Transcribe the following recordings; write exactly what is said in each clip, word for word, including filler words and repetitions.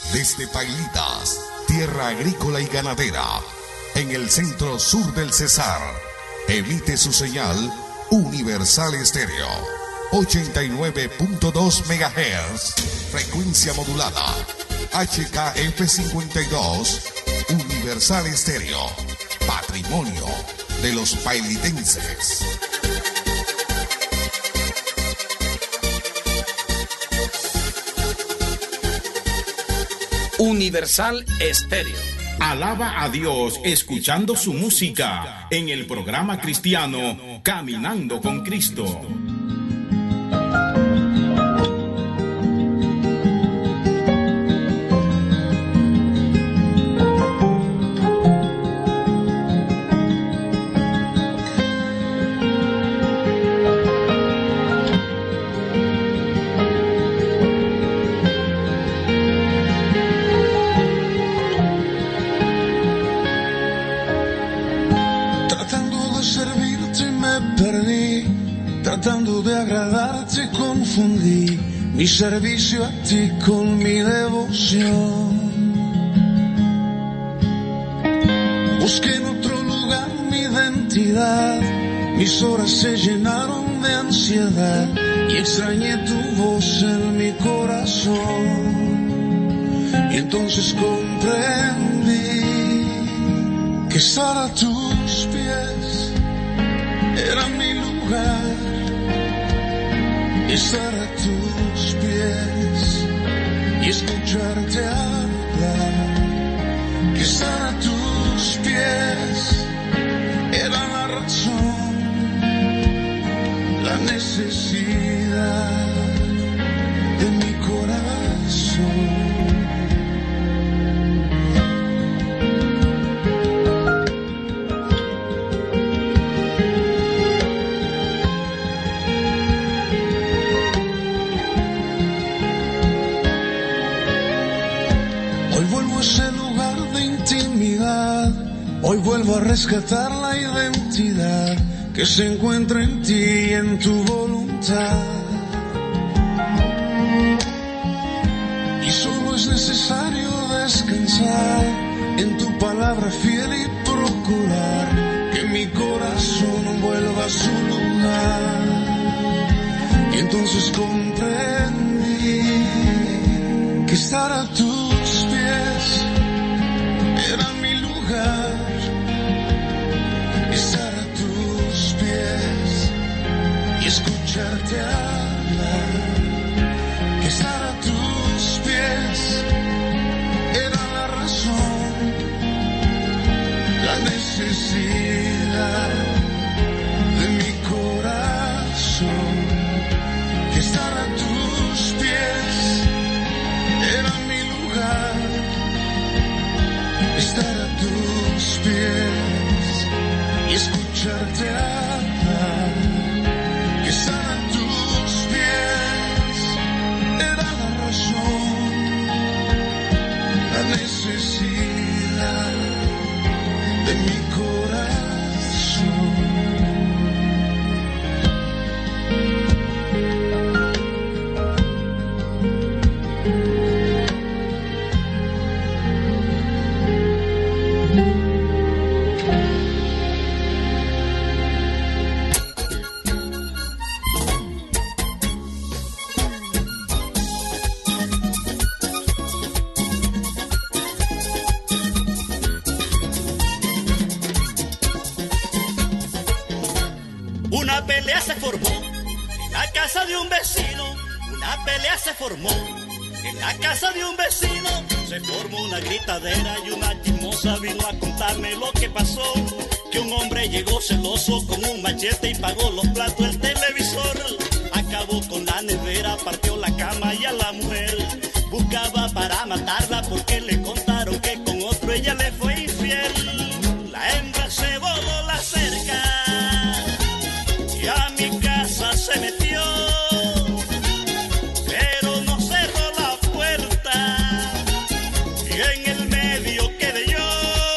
Desde Pailitas, tierra agrícola y ganadera, en el centro sur del Cesar, emite su señal Universal Estéreo, ochenta y nueve punto dos megahertz, frecuencia modulada, H K F cincuenta y dos, Universal Estéreo, patrimonio de los pailitenses. Universal Estéreo. Alaba a Dios escuchando su música en el programa cristiano Caminando con Cristo. Tratando de agradarte confundí mi servicio a ti con mi devoción. Busqué en otro lugar mi identidad, mis horas se llenaron de ansiedad y extrañé tu voz en mi corazón. Y entonces comprendí que estar a tus pies era mi lugar. Estar a tus pies y escucharte hablar. Que estar a tus pies era la razón, la necesidad de mi corazón. Hoy vuelvo a rescatar la identidad que se encuentra en ti y en tu voluntad. Y solo es necesario descansar en tu palabra fiel y procurar que mi corazón vuelva a su lugar. Y entonces comprendí que estar a tus pies era mi lugar. Estar a tus pies y escucharte hablar. Que estar a tus pies era la razón, la necesidad de mi corazón. Que estar a tus pies era mi lugar. Estar a tus pies y escucharte hablar. Que estar a tus pies era la razón, la necesidad de mi corazón. Una pelea se formó en la casa de un vecino. Una pelea se formó en la casa de un vecino. Se formó una gritadera y una chismosa vino a contarme lo que pasó. Que un hombre llegó celoso con un machete y pagó los platos del televisor. Acabó con la nevera, partió la cama y a la mujer buscaba para matarla porque le contaron que con otro ella le fue infiel. La hembra se voló la cerca y a mi casa se metió, pero no cerró la puerta y en el medio quedé yo.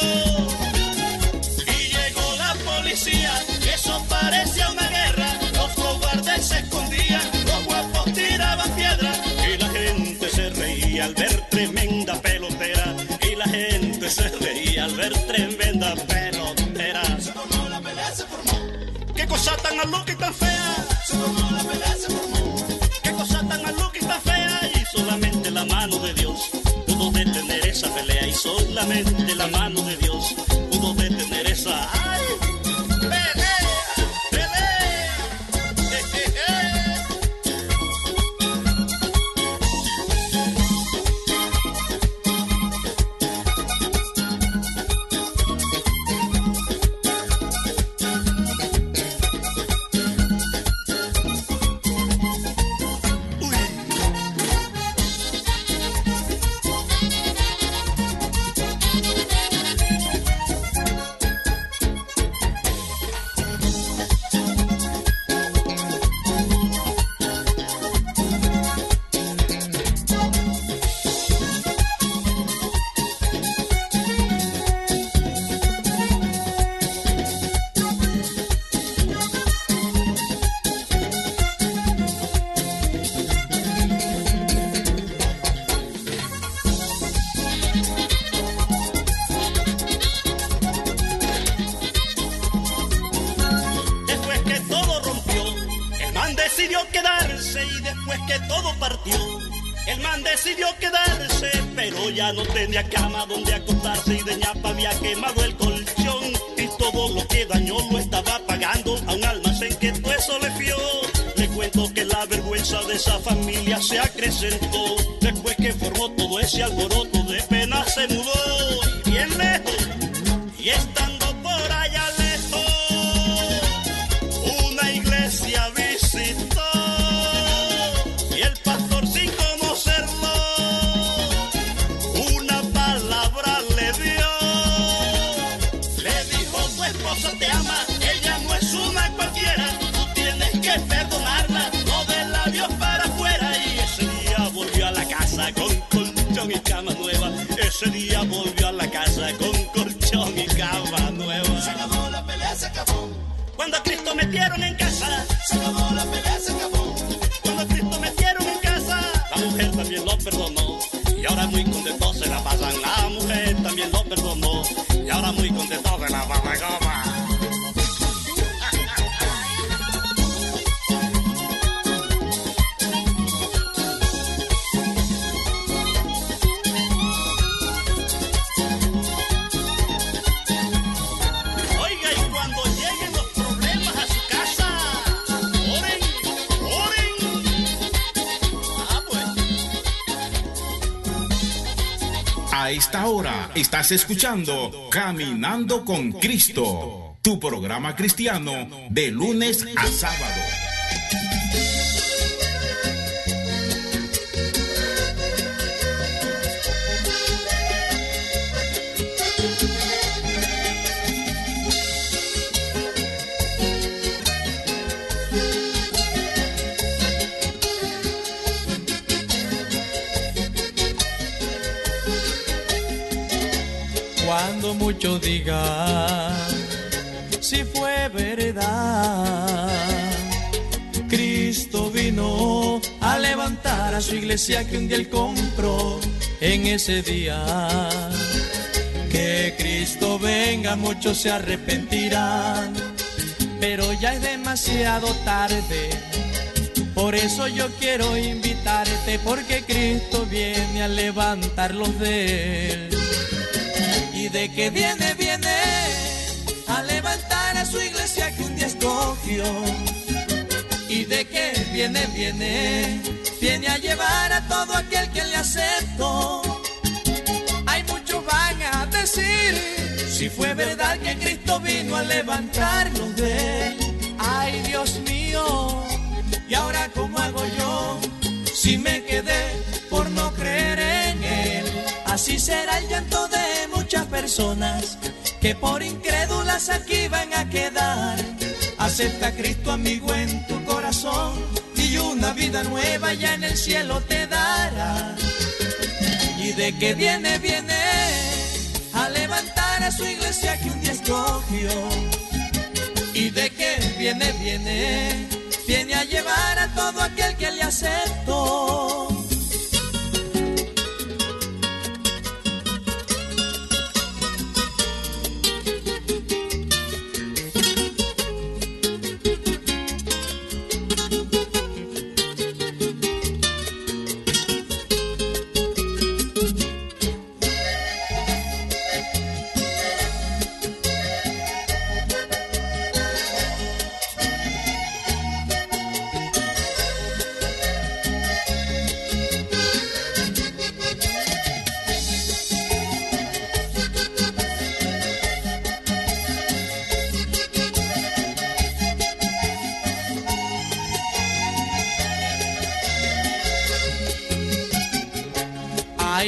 Y llegó la policía, eso parecía una guerra. Los cobardes se escondían, los guapos tiraban piedras y la gente se reía. tremenda pelotera. Y la gente se reía al ver tremenda pelotera. Se formó la pelea, se formó. Qué cosa tan maluca y tan fea. Se formó la pelea, se formó. Qué cosa tan maluca y tan fea. Y solamente la mano de Dios pudo detener esa pelea. Y solamente la mano de Dios pudo detener esa... ¡Ay! Ya no tenía cama donde acostarse y de ñapa había quemado el colchón y todo lo que dañó lo estaba pagando a un almacén que todo eso le fió. Le cuento que la vergüenza de esa familia se acrecentó después que formó todo ese alboroto, de pena se mudó y bien lejos, y estando por allá lejos una iglesia visitó y el pastor sin conocerlo te ama, ella no es una cualquiera, tú tienes que perdonarla, no de labios para afuera. Y ese día volvió a la casa con colchón y cama nueva, ese día volvió a la casa con colchón y cama nueva. Se acabó la pelea, se acabó. Cuando a Cristo metieron en casa, se acabó la pelea, se acabó. Cuando a Cristo metieron en casa, la mujer también lo perdonó y ahora muy contentos se la pasan. La mujer también lo perdonó y ahora muy contentos se la pasan. A esta hora estás escuchando Caminando con Cristo, tu programa cristiano de lunes a sábado. Cuando muchos digan si fue verdad, Cristo vino a levantar a su iglesia que un día él compró. En ese día que Cristo venga, muchos se arrepentirán, pero ya es demasiado tarde. Por eso yo quiero invitarte, porque Cristo viene a levantarlos de él. Y de que viene, viene a levantar a su iglesia que un día escogió. Y de que viene, viene, viene a llevar a todo aquel que le aceptó. Hay muchos van a decir si fue verdad que Cristo vino a levantarnos de él. Ay, Dios mío, ¿y ahora cómo hago yo si me quedé por no creer en él? Así será el llanto de muchas personas que por incrédulas aquí van a quedar. Acepta a Cristo, amigo, en tu corazón y una vida nueva ya en el cielo te dará. Y de que viene, viene a levantar a su iglesia que un día escogió. Y de que viene, viene, viene a llevar a todo aquel que le aceptó.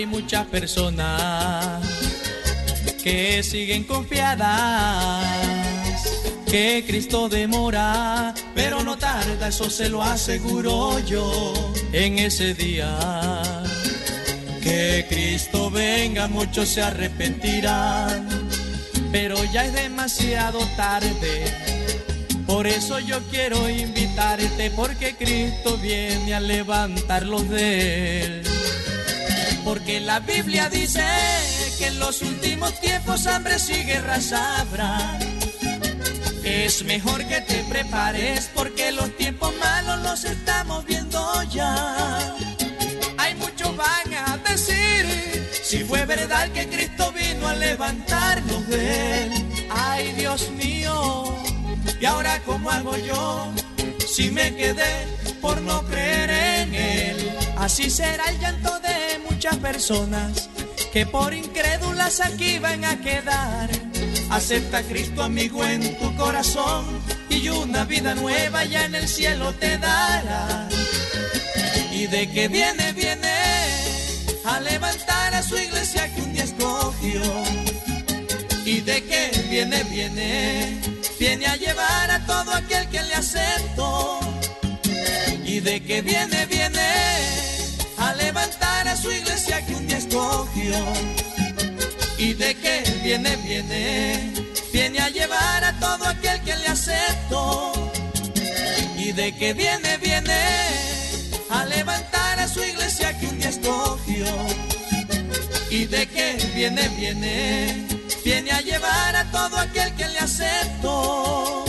Hay muchas personas que siguen confiadas que Cristo demora, pero no tarda, eso se lo aseguro yo. En ese día que Cristo venga, muchos se arrepentirán, pero ya es demasiado tarde. Por eso yo quiero invitarte, porque Cristo viene a levantarlos de Él. Porque la Biblia dice que en los últimos tiempos hambres y guerras habrá. Es mejor que te prepares, porque los tiempos malos los estamos viendo ya. Hay muchos van a decir, si fue verdad que Cristo vino a levantarnos de Él. Ay, Dios mío, ¿y ahora cómo hago yo si me quedé por no creer en Él? Así será el llanto de muchas personas que por incrédulas aquí van a quedar. Acepta a Cristo, amigo, en tu corazón, y una vida nueva ya en el cielo te dará. Y de que viene, viene a levantar a su iglesia que un día escogió. Y de que viene, viene, viene a llevar a todo aquel que le aceptó. Y de que viene, viene a levantar a su iglesia que un día escogió. Y de que viene, viene, viene a llevar a todo aquel que le aceptó. Y de que viene, viene a levantar a su iglesia que un día escogió. Y de que viene, viene, viene a llevar a todo aquel que le aceptó.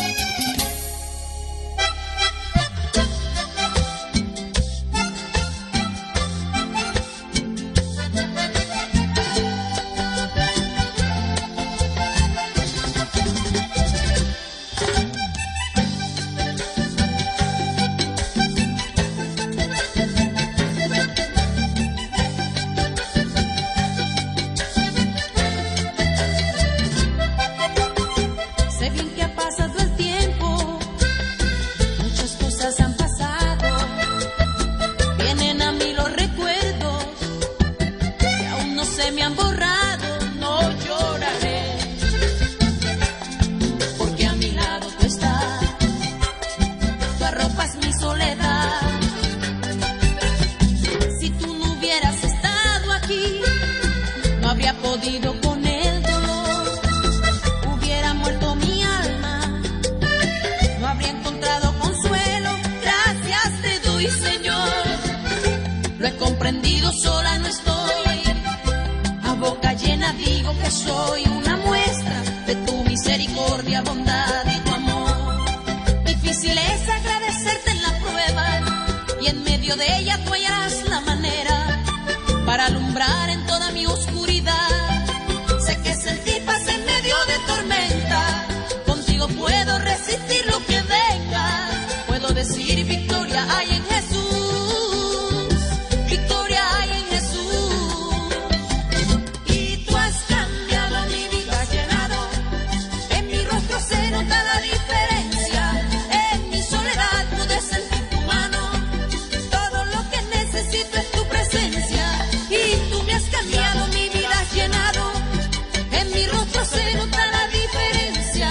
Con el dolor hubiera muerto mi alma, no habría encontrado consuelo. Gracias te doy, Señor, lo he comprendido, sola no estoy. A boca llena digo que soy una muestra de tu misericordia, bondad y tu amor. Difícil es agradecerte en la prueba, y en medio de ella tú hallarás la manera para alumbrar en toda mi oscuridad. Sé que sentí paz en medio de tormenta, contigo puedo resistir lo que venga. Puedo decir victoria hay en Jesús, victoria hay en Jesús. Y tú has cambiado mi vida, has llenado, en mi rostro se nota la diferencia. En mi soledad pude sentir tu mano, todo lo que necesito es tu presencia. Y tú me has cambiado, mi vida has llenado, en mi rostro se nota la diferencia.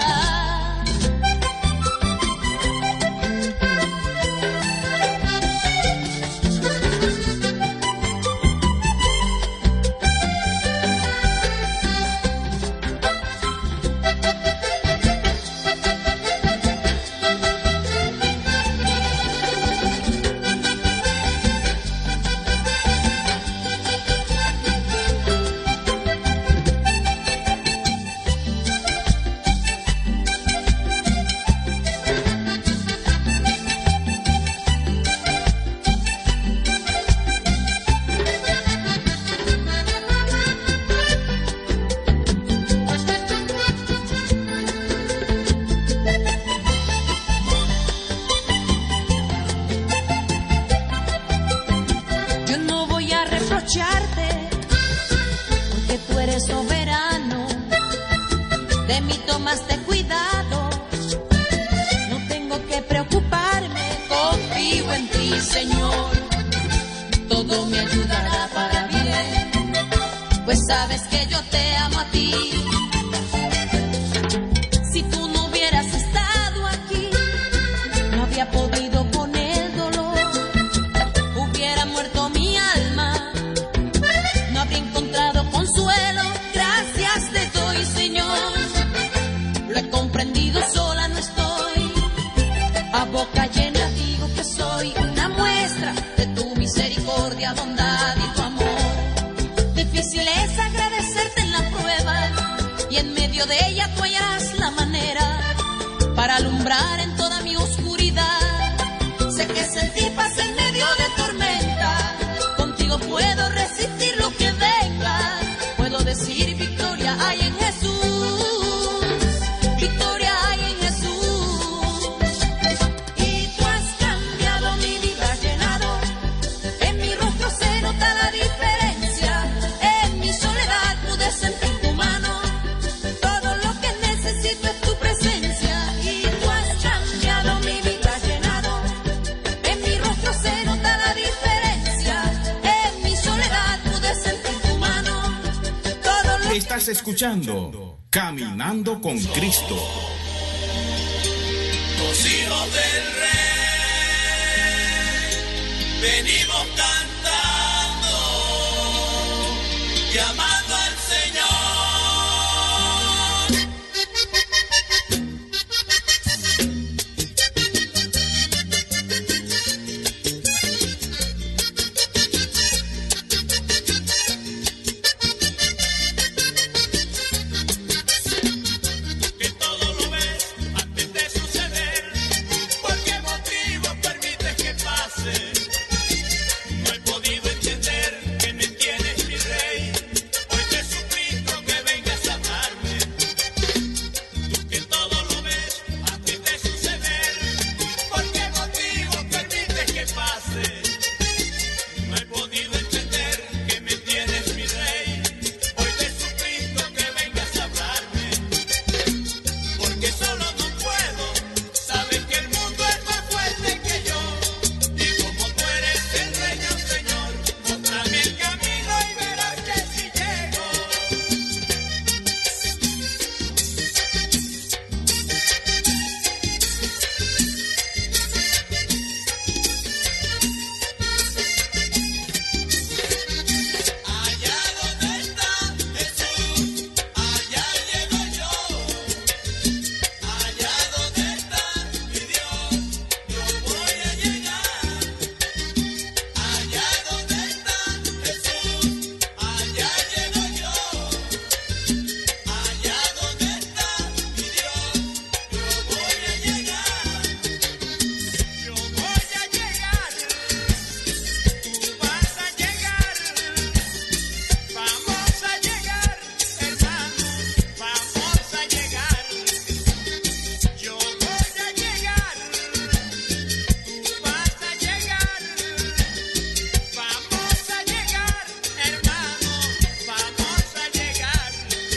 Porque tú eres soberano, de mí tomaste cuidado, no tengo que preocuparme, confío en ti, Señor, todo me ayudará para bien. pues sabes que yo te amo a ti. Si tú no hubieras estado aquí, no había podido con el dolor, hubiera muerto mi alma, no habría encontrado consuelo. Gracias te doy, Señor, lo he comprendido, sola no estoy, a boca llena digo que soy una muestra de tu misericordia, bondad y tu amor. Difícil es agradecerte en la prueba, y en medio de ella tú hallarás la manera para alumbrar en toda mi oscuridad. Sé que sentí paz en medio de tormenta, contigo puedo resistir lo que venga, puedo decir victoria hay en Jesús, victoria hay en Jesús. Y tú has cambiado mi vida, has llenado, en mi rostro se nota la diferencia, en mi soledad pude sentir tu mano, todo lo que necesito es tu presencia. Y tú has cambiado mi vida, has llenado, en mi rostro se nota la diferencia, en mi soledad pude sentir tu mano, todo lo que Estás escuchando Caminando con Cristo. Los hijos del Rey venimos cantando, llamando al Señor. Que todo lo ves antes de suceder. ¿Por qué motivo permites que pase? No he podido entender que me tienes, mi rey. Hoy te suplico que vengas a amarme. Tú que todo lo ves antes de suceder. ¿Por qué motivo permites que pase? No he podido entender que me tienes, mi rey. Hoy te suplico que vengas a hablarme, porque solo no puedo. Sabes que el mundo es más fuerte que yo, y como tú eres el rey, oh Señor, muéstrame el camino y verás que si llego. Allá donde está Jesús, allá llego yo. Allá donde está mi Dios, yo voy a llegar. Allá donde está Jesús, allá llego yo. Allá donde está mi Dios, yo voy a llegar. Yo voy a llegar, tú vas a llegar. Vamos a llegar, hermanos, vamos a llegar. Yo voy a llegar, tú vas a llegar. Vamos a llegar, hermanos, vamos a llegar.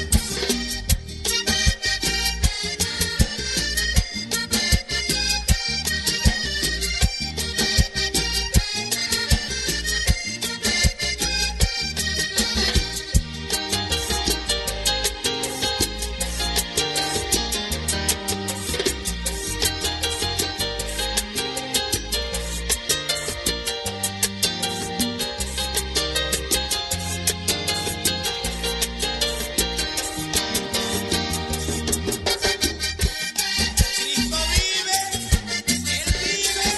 Cristo vive, Él vive.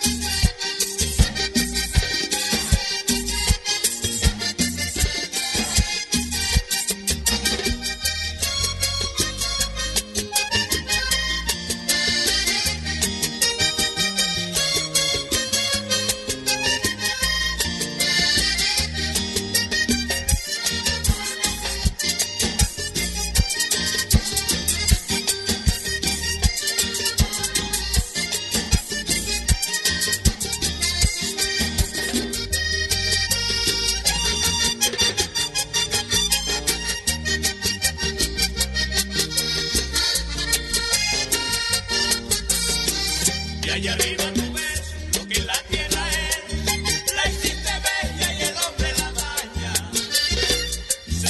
Y allá arriba tú ves lo que la tierra es. La hiciste bella y el hombre la daña.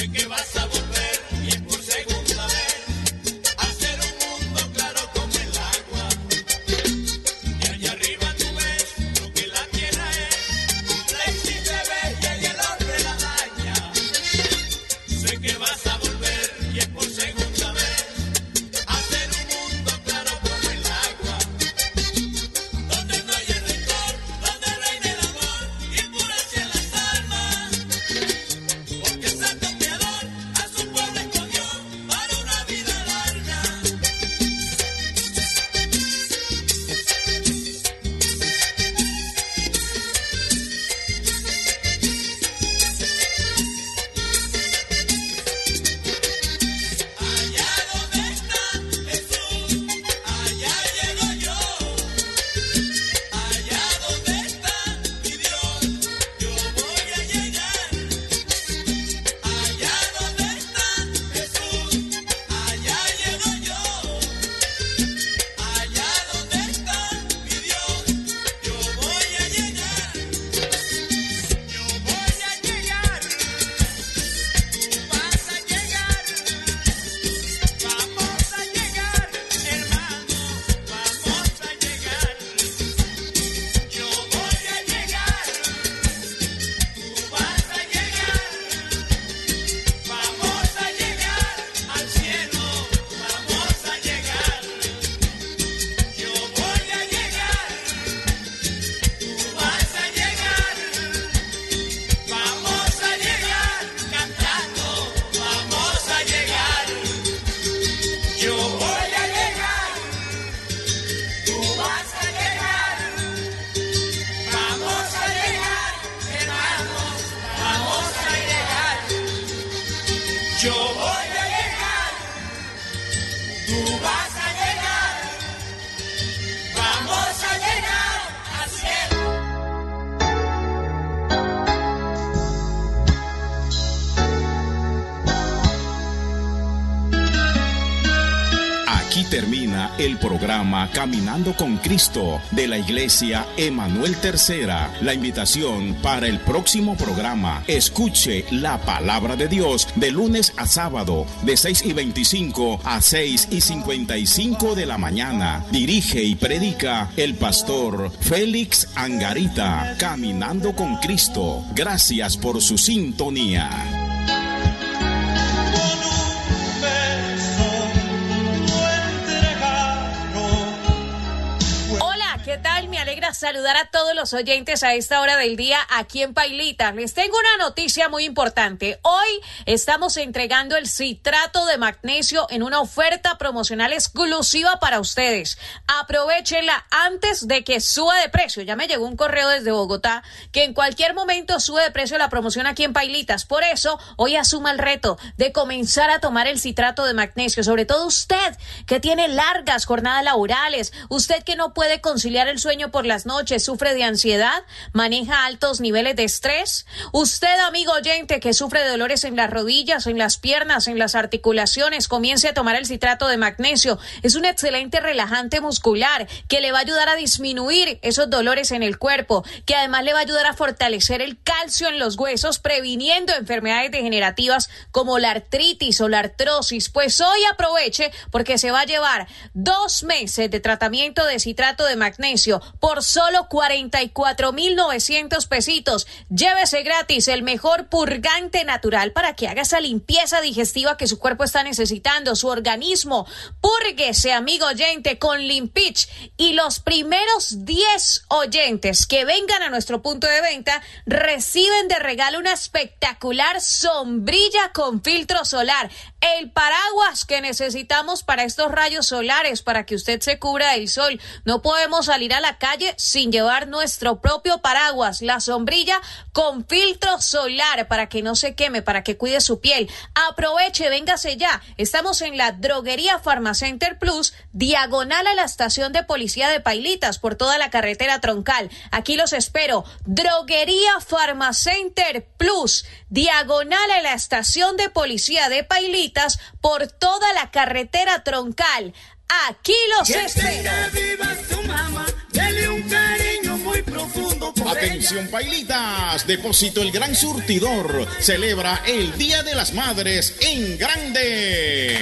Yo voy a llegar, tú vas a llegar, vamos a llegar al cielo. Aquí termina el programa Caminando con Cristo de la Iglesia Emanuel Tercera. La invitación para el próximo programa: escuche la palabra de Dios de lunes a sábado de seis y veinticinco a seis y cincuenta y cinco de la mañana. Dirige y predica el pastor Félix Angarita. Caminando con Cristo. Gracias por su sintonía. ¿Qué tal? Me alegra saludar a todos los oyentes a esta hora del día aquí en Pailitas. Les tengo una noticia muy importante. Hoy estamos entregando el citrato de magnesio en una oferta promocional exclusiva para ustedes. Aprovechenla antes de que suba de precio. Ya me llegó un correo desde Bogotá que en cualquier momento sube de precio la promoción aquí en Pailitas. Por eso, hoy asuma el reto de comenzar a tomar el citrato de magnesio. Sobre todo usted que tiene largas jornadas laborales, usted que no puede conciliar el sueño por las noches, sufre de ansiedad, maneja altos niveles de estrés. Usted, amigo oyente, que sufre de dolores en las rodillas, en las piernas, en las articulaciones, comience a tomar el citrato de magnesio. Es un excelente relajante muscular que le va a ayudar a disminuir esos dolores en el cuerpo, que además le va a ayudar a fortalecer el calcio en los huesos, previniendo enfermedades degenerativas como la artritis o la artrosis. Pues hoy aproveche porque se va a llevar dos meses de tratamiento de citrato de magnesio por solo cuarenta y cuatro mil novecientos pesitos. Llévese gratis el mejor purgante natural para que haga esa limpieza digestiva que su cuerpo está necesitando, su organismo. Púrguese, amigo oyente, con Limpich. Y los primeros diez oyentes que vengan a nuestro punto de venta reciben de regalo una espectacular sombrilla con filtro solar. El paraguas que necesitamos para estos rayos solares, para que usted se cubra del sol. No podemos salir a la calle sin llevar nuestro propio paraguas, la sombrilla con filtro solar para que no se queme, para que cuide su piel. Aproveche, véngase ya. Estamos en la Droguería Farmacenter Plus, diagonal a la estación de policía de Pailitas, por toda la carretera troncal. Aquí los espero. Droguería Farmacenter Plus, diagonal a la estación de policía de Pailitas, por toda la carretera troncal. Aquí los espero. Atención, Pailitas, Depósito El Gran Surtidor celebra el Día de las Madres en grande.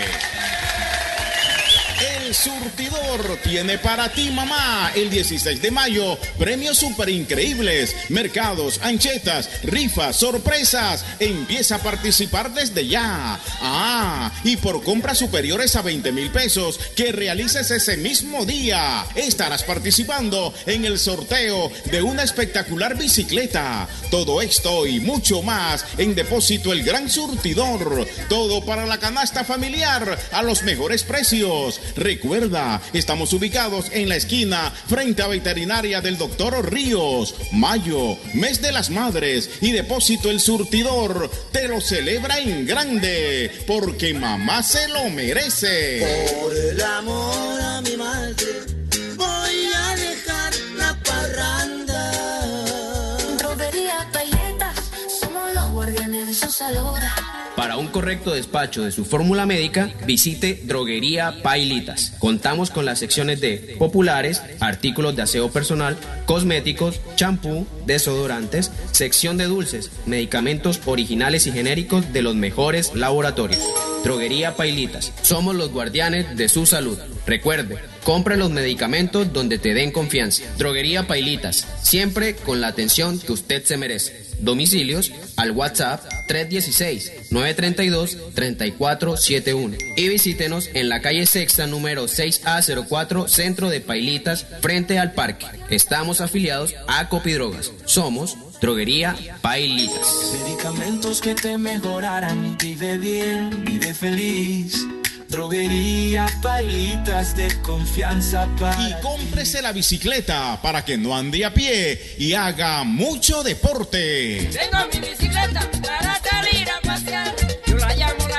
El Surtidor tiene para ti, mamá, el dieciséis de mayo, premios súper increíbles, mercados, anchetas, rifas, sorpresas. Empieza a participar desde ya. Ah, y por compras superiores a veinte mil pesos que realices ese mismo día, estarás participando en el sorteo de una espectacular bicicleta. Todo esto y mucho más en Depósito El Gran Surtidor. Todo para la canasta familiar a los mejores precios. Recuerda, estamos ubicados en la esquina frente a Veterinaria del Doctor Ríos. Mayo, mes de las madres, y Depósito El Surtidor te lo celebra en grande, porque mamá se lo merece. Por el amor a mi madre, voy a dejar la parranda. Droguería Pailitas, somos los guardianes de su salud. Para un correcto despacho de su fórmula médica, visite Droguería Pailitas. Contamos con las secciones de populares, artículos de aseo personal, cosméticos, champú, desodorantes, sección de dulces, medicamentos originales y genéricos de los mejores laboratorios. Droguería Pailitas. Somos los guardianes de su salud. Recuerde, compre los medicamentos donde te den confianza. Droguería Pailitas. Siempre con la atención que usted se merece. Domicilios al WhatsApp tres uno seis, nueve tres dos, tres cuatro siete uno y visítenos en la calle Sexta número seis A cero cuatro, centro de Pailitas, frente al parque. Estamos afiliados a Copidrogas. Somos Droguería Pailitas. Medicamentos que te mejorarán, vive bien, vive feliz. Droguería Pailitas, de confianza para... Y cómprese la bicicleta para que no ande a pie y haga mucho deporte. Tengo mi bicicleta para salir a pasear. Yo la llamo la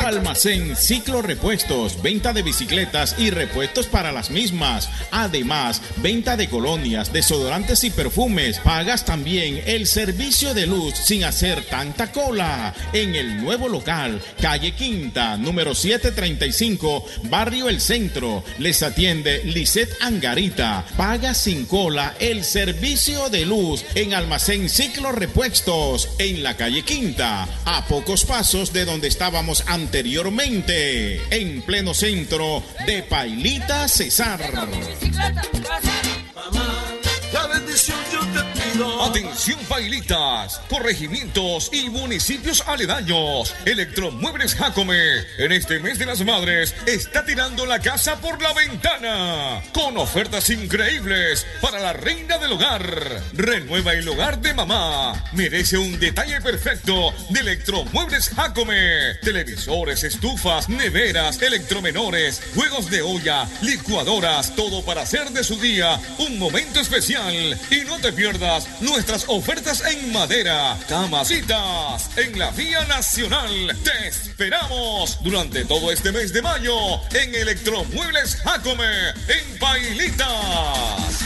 Almacén Ciclo Repuestos, venta de bicicletas y repuestos para las mismas. Además, venta de colonias, desodorantes y perfumes. Pagas también el servicio de luz sin hacer tanta cola. En el nuevo local, calle Quinta, número setecientos treinta y cinco, Barrio El Centro. Les atiende Lisette Angarita. Paga sin cola el servicio de luz en Almacén Ciclo Repuestos, en la calle Quinta, a pocos pasos de donde estábamos anteriormente, en pleno centro de Pailita, Cesar. La bendición yo te pido. Atención Pailitas, corregimientos y municipios aledaños. Electromuebles Jacome, en este mes de las madres, está tirando la casa por la ventana, con ofertas increíbles para la reina del hogar. Renueva el hogar de mamá. Merece un detalle perfecto de Electromuebles Jacome. Televisores, estufas, neveras, electromenores, juegos de olla, licuadoras, todo para hacer de su día un momento especial. Y no te pierdas nuestras ofertas en madera, camasitas, en la Vía Nacional. Te esperamos durante todo este mes de mayo en Electromuebles Jacome, en Pailitas.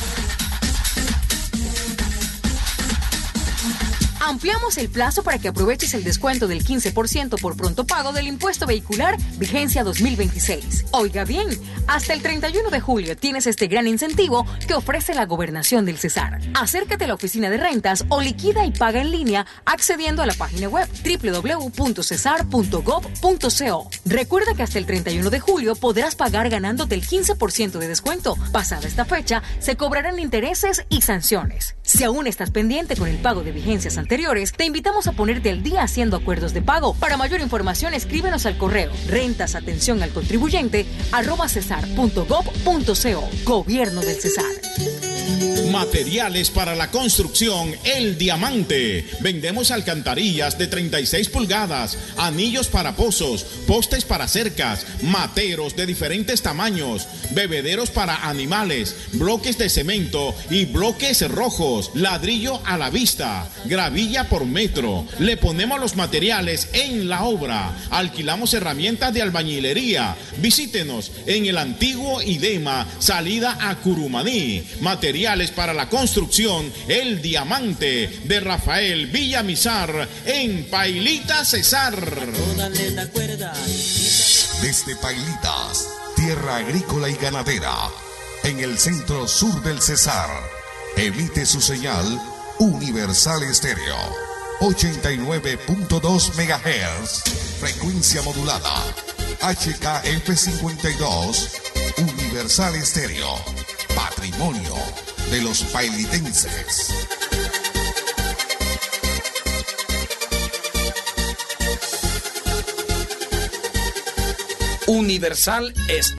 Ampliamos el plazo para que aproveches el descuento del quince por ciento por pronto pago del impuesto vehicular, vigencia dos mil veintiséis. Oiga bien, hasta el treinta y uno de julio tienes este gran incentivo que ofrece la Gobernación del Cesar. Acércate a la oficina de rentas o liquida y paga en línea accediendo a la página web doble u doble u doble u punto cesar punto gov punto co. Recuerda que hasta el treinta y uno de julio podrás pagar ganándote el quince por ciento de descuento. Pasada esta fecha, se cobrarán intereses y sanciones. Si aún estás pendiente con el pago de vigencias anteriores, te invitamos a ponerte al día haciendo acuerdos de pago. Para mayor información, escríbenos al correo rentas atención al contribuyente arroba cesar punto gov punto co. Gobierno del Cesar. Materiales para la construcción El Diamante. Vendemos alcantarillas de treinta y seis pulgadas, anillos para pozos, postes para cercas, materos de diferentes tamaños, bebederos para animales, bloques de cemento y bloques rojos, ladrillo a la vista, gravilla por metro. Le ponemos los materiales en la obra. Alquilamos herramientas de albañilería. Visítenos en el antiguo Idema, salida a Curumaní. Materiales para la construcción El Diamante, de Rafael Villamizar, en Pailita, Cesar. Desde Pailitas, tierra agrícola y ganadera, en el centro sur del Cesar, emite su señal Universal Estéreo, ochenta y nueve punto dos megahertz, frecuencia modulada, H K F cincuenta y dos, Universal Estéreo, patrimonio de los pailitenses. Universal Estéreo.